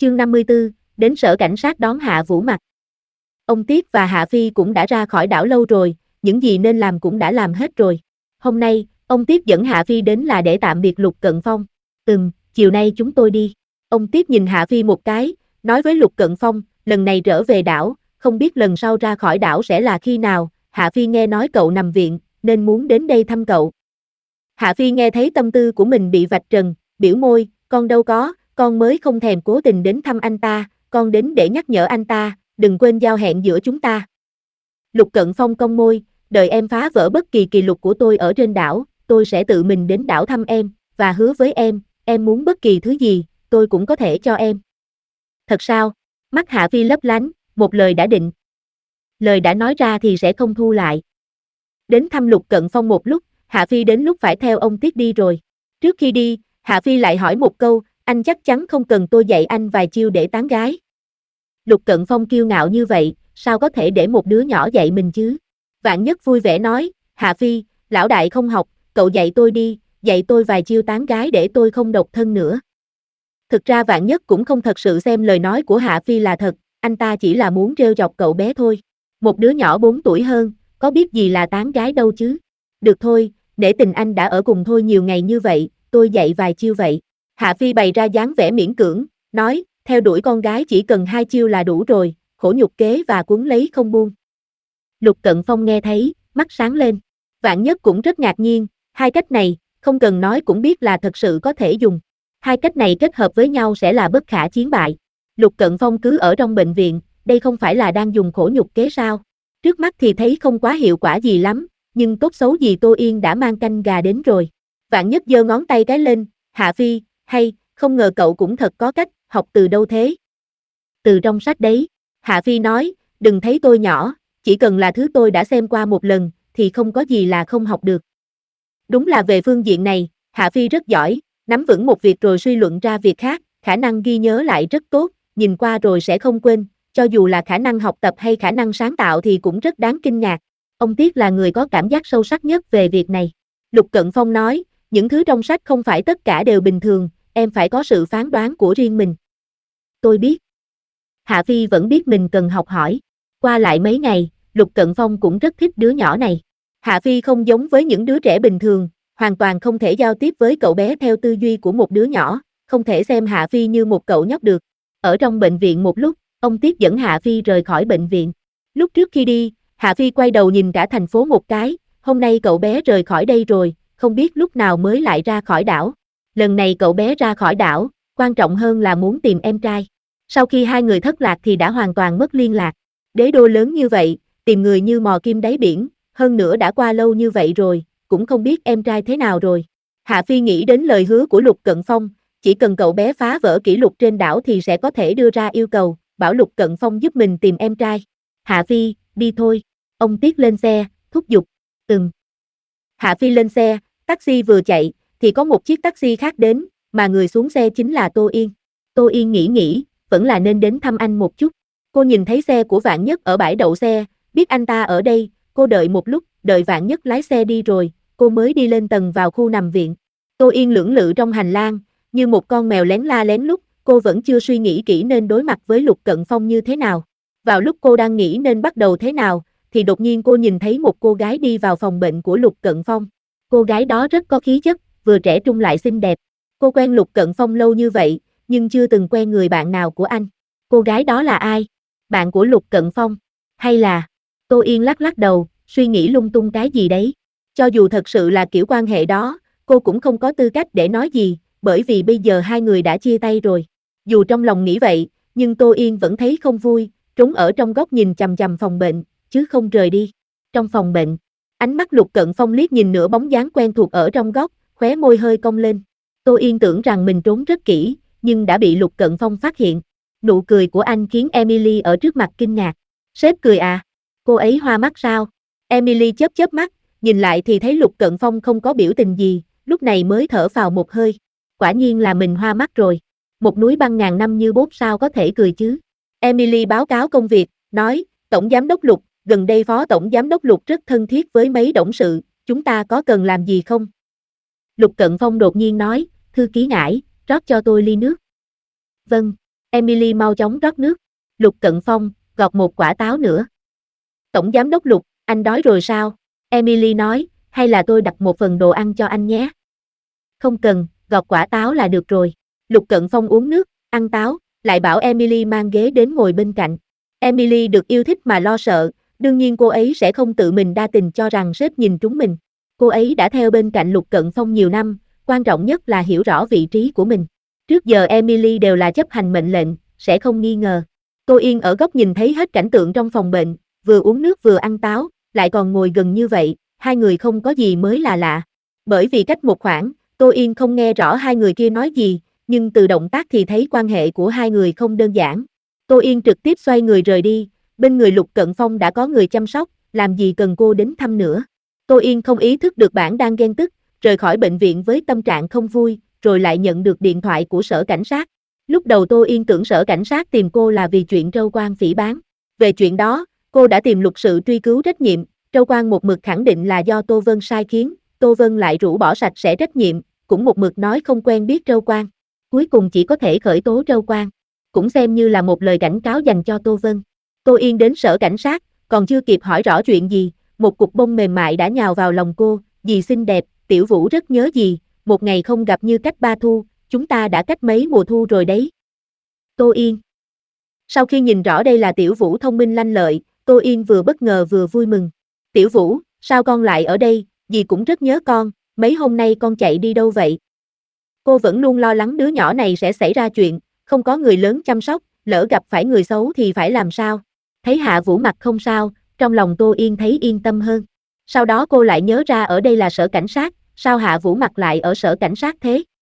Chương 54, đến sở cảnh sát đón Hạ Vũ Mặc. Ông Tiết và Hạ Phi cũng đã ra khỏi đảo lâu rồi, những gì nên làm cũng đã làm hết rồi. Hôm nay, ông Tiết dẫn Hạ Phi đến là để tạm biệt Lục Cận Phong. Chiều nay chúng tôi đi. Ông Tiết nhìn Hạ Phi một cái, nói với Lục Cận Phong, lần này trở về đảo, không biết lần sau ra khỏi đảo sẽ là khi nào. Hạ Phi nghe nói cậu nằm viện, nên muốn đến đây thăm cậu. Hạ Phi nghe thấy tâm tư của mình bị vạch trần, biểu môi, con đâu có, con mới không thèm cố tình đến thăm anh ta, con đến để nhắc nhở anh ta, đừng quên giao hẹn giữa chúng ta. Lục Cận Phong cong môi, đợi em phá vỡ bất kỳ kỷ lục của tôi ở trên đảo, tôi sẽ tự mình đến đảo thăm em, và hứa với em muốn bất kỳ thứ gì, tôi cũng có thể cho em. Thật sao? Mắt Hạ Phi lấp lánh, một lời đã định. Lời đã nói ra thì sẽ không thu lại. Đến thăm Lục Cận Phong một lúc, Hạ Phi đến lúc phải theo ông Tiết đi rồi. Trước khi đi, Hạ Phi lại hỏi một câu, anh chắc chắn không cần tôi dạy anh vài chiêu để tán gái. Lục Cận Phong kiêu ngạo như vậy, sao có thể để một đứa nhỏ dạy mình chứ? Vạn Nhất vui vẻ nói, Hạ Phi, lão đại không học, cậu dạy tôi đi, dạy tôi vài chiêu tán gái để tôi không độc thân nữa. Thực ra Vạn Nhất cũng không thật sự xem lời nói của Hạ Phi là thật, anh ta chỉ là muốn trêu chọc cậu bé thôi. Một đứa nhỏ 4 tuổi hơn, có biết gì là tán gái đâu chứ? Được thôi, nể tình anh đã ở cùng thôi nhiều ngày như vậy, tôi dạy vài chiêu vậy. Hạ Phi bày ra dáng vẻ miễn cưỡng, nói, theo đuổi con gái chỉ cần 2 chiêu là đủ rồi, khổ nhục kế và cuốn lấy không buông. Lục Cận Phong nghe thấy, mắt sáng lên. Vạn Nhất cũng rất ngạc nhiên, hai cách này, không cần nói cũng biết là thật sự có thể dùng. Hai cách này kết hợp với nhau sẽ là bất khả chiến bại. Lục Cận Phong cứ ở trong bệnh viện, đây không phải là đang dùng khổ nhục kế sao? Trước mắt thì thấy không quá hiệu quả gì lắm, nhưng tốt xấu gì Tô Yên đã mang canh gà đến rồi. Vạn Nhất giơ ngón tay cái lên, Hạ Phi, hay, không ngờ cậu cũng thật có cách, học từ đâu thế? Từ trong sách đấy. Hạ Phi nói, đừng thấy tôi nhỏ, chỉ cần là thứ tôi đã xem qua một lần, thì không có gì là không học được. Đúng là về phương diện này, Hạ Phi rất giỏi, nắm vững một việc rồi suy luận ra việc khác, khả năng ghi nhớ lại rất tốt, nhìn qua rồi sẽ không quên, cho dù là khả năng học tập hay khả năng sáng tạo thì cũng rất đáng kinh ngạc. Ông Tiết là người có cảm giác sâu sắc nhất về việc này. Lục Cận Phong nói, những thứ trong sách không phải tất cả đều bình thường, em phải có sự phán đoán của riêng mình. Tôi biết. Hạ Phi vẫn biết mình cần học hỏi. Qua lại mấy ngày, Lục Cận Phong cũng rất thích đứa nhỏ này. Hạ Phi không giống với những đứa trẻ bình thường, hoàn toàn không thể giao tiếp với cậu bé theo tư duy của một đứa nhỏ, không thể xem Hạ Phi như một cậu nhóc được. Ở trong bệnh viện một lúc, ông Tiết dẫn Hạ Phi rời khỏi bệnh viện. Lúc trước khi đi, Hạ Phi quay đầu nhìn cả thành phố một cái, hôm nay cậu bé rời khỏi đây rồi, không biết lúc nào mới lại ra khỏi đảo. Lần này cậu bé ra khỏi đảo, quan trọng hơn là muốn tìm em trai. Sau khi hai người thất lạc thì đã hoàn toàn mất liên lạc. Đế đô lớn như vậy, tìm người như mò kim đáy biển, hơn nữa đã qua lâu như vậy rồi, cũng không biết em trai thế nào rồi. Hạ Phi nghĩ đến lời hứa của Lục Cận Phong, chỉ cần cậu bé phá vỡ kỷ lục trên đảo thì sẽ có thể đưa ra yêu cầu, bảo Lục Cận Phong giúp mình tìm em trai. Hạ Phi, đi thôi. Ông Tiết lên xe, thúc giục. Hạ Phi lên xe, taxi vừa chạy, thì có một chiếc taxi khác đến, mà người xuống xe chính là Tô Yên. Tô Yên nghĩ, vẫn là nên đến thăm anh một chút. Cô nhìn thấy xe của Vạn Nhất ở bãi đậu xe, biết anh ta ở đây, cô đợi một lúc, đợi Vạn Nhất lái xe đi rồi, cô mới đi lên tầng vào khu nằm viện. Tô Yên lưỡng lự trong hành lang, như một con mèo lén la lén lút, cô vẫn chưa suy nghĩ kỹ nên đối mặt với Lục Cận Phong như thế nào. Vào lúc cô đang nghĩ nên bắt đầu thế nào, thì đột nhiên cô nhìn thấy một cô gái đi vào phòng bệnh của Lục Cận Phong. Cô gái đó rất có khí chất, vừa trẻ trung lại xinh đẹp. Cô quen Lục Cận Phong lâu như vậy, nhưng chưa từng quen người bạn nào của anh. Cô gái đó là ai? Bạn của Lục Cận Phong? Hay là... Tô Yên lắc lắc đầu, suy nghĩ lung tung cái gì đấy. Cho dù thật sự là kiểu quan hệ đó, cô cũng không có tư cách để nói gì, bởi vì bây giờ hai người đã chia tay rồi. Dù trong lòng nghĩ vậy, nhưng Tô Yên vẫn thấy không vui, trốn ở trong góc nhìn chằm chằm phòng bệnh, chứ không rời đi. Trong phòng bệnh, ánh mắt Lục Cận Phong liếc nhìn nửa bóng dáng quen thuộc ở trong góc, khóe môi hơi cong lên. Tô Yên tưởng rằng mình trốn rất kỹ, nhưng đã bị Lục Cận Phong phát hiện. Nụ cười của anh khiến Emily ở trước mặt kinh ngạc. Sếp cười à? Cô ấy hoa mắt sao? Emily chớp mắt, nhìn lại thì thấy Lục Cận Phong không có biểu tình gì, lúc này mới thở phào một hơi. Quả nhiên là mình hoa mắt rồi. Một núi băng ngàn năm như bốt sao có thể cười chứ? Emily báo cáo công việc, nói, Tổng Giám đốc Lục, gần đây Phó Tổng Giám đốc Lục rất thân thiết với mấy董sự, chúng ta có cần làm gì không? Lục Cận Phong đột nhiên nói, thư ký Ngải, rót cho tôi ly nước. Vâng. Emily mau chóng rót nước. Lục Cận Phong, gọt một quả táo nữa. Tổng giám đốc Lục, anh đói rồi sao? Emily nói, hay là tôi đặt một phần đồ ăn cho anh nhé? Không cần, gọt quả táo là được rồi. Lục Cận Phong uống nước, ăn táo, lại bảo Emily mang ghế đến ngồi bên cạnh. Emily được yêu thích mà lo sợ, đương nhiên cô ấy sẽ không tự mình đa tình cho rằng sếp nhìn trúng mình. Cô ấy đã theo bên cạnh Lục Cận Phong nhiều năm, quan trọng nhất là hiểu rõ vị trí của mình. Trước giờ Emily đều là chấp hành mệnh lệnh, sẽ không nghi ngờ. Tô Yên ở góc nhìn thấy hết cảnh tượng trong phòng bệnh, vừa uống nước vừa ăn táo, lại còn ngồi gần như vậy, hai người không có gì mới là lạ. Bởi vì cách một khoảng, Tô Yên không nghe rõ hai người kia nói gì, nhưng từ động tác thì thấy quan hệ của hai người không đơn giản. Tô Yên trực tiếp xoay người rời đi, bên người Lục Cận Phong đã có người chăm sóc, làm gì cần cô đến thăm nữa. Tô Yên không ý thức được bản đang ghen tức, rời khỏi bệnh viện với tâm trạng không vui, rồi lại nhận được điện thoại của sở cảnh sát. Lúc đầu Tô Yên tưởng sở cảnh sát tìm cô là vì chuyện Trâu Quang phỉ báng. Về chuyện đó, cô đã tìm luật sự truy cứu trách nhiệm, Trâu Quang một mực khẳng định là do Tô Vân sai khiến, Tô Vân lại rũ bỏ sạch sẽ trách nhiệm, cũng một mực nói không quen biết Trâu Quang. Cuối cùng chỉ có thể khởi tố Trâu Quang, cũng xem như là một lời cảnh cáo dành cho Tô Vân. Tô Yên đến sở cảnh sát, còn chưa kịp hỏi rõ chuyện gì, một cục bông mềm mại đã nhào vào lòng cô, dì xinh đẹp, Tiểu Vũ rất nhớ dì, một ngày không gặp như cách 3 thu, chúng ta đã cách mấy mùa thu rồi đấy. Tô Yên. Sau khi nhìn rõ đây là Tiểu Vũ thông minh lanh lợi, Tô Yên vừa bất ngờ vừa vui mừng. Tiểu Vũ, sao con lại ở đây, dì cũng rất nhớ con, mấy hôm nay con chạy đi đâu vậy? Cô vẫn luôn lo lắng đứa nhỏ này sẽ xảy ra chuyện, không có người lớn chăm sóc, lỡ gặp phải người xấu thì phải làm sao? Thấy Hạ Vũ mặt không sao, trong lòng Tô Yên thấy yên tâm hơn. Sau đó cô lại nhớ ra ở đây là sở cảnh sát, sao Hạ Vũ mặt lại ở sở cảnh sát thế?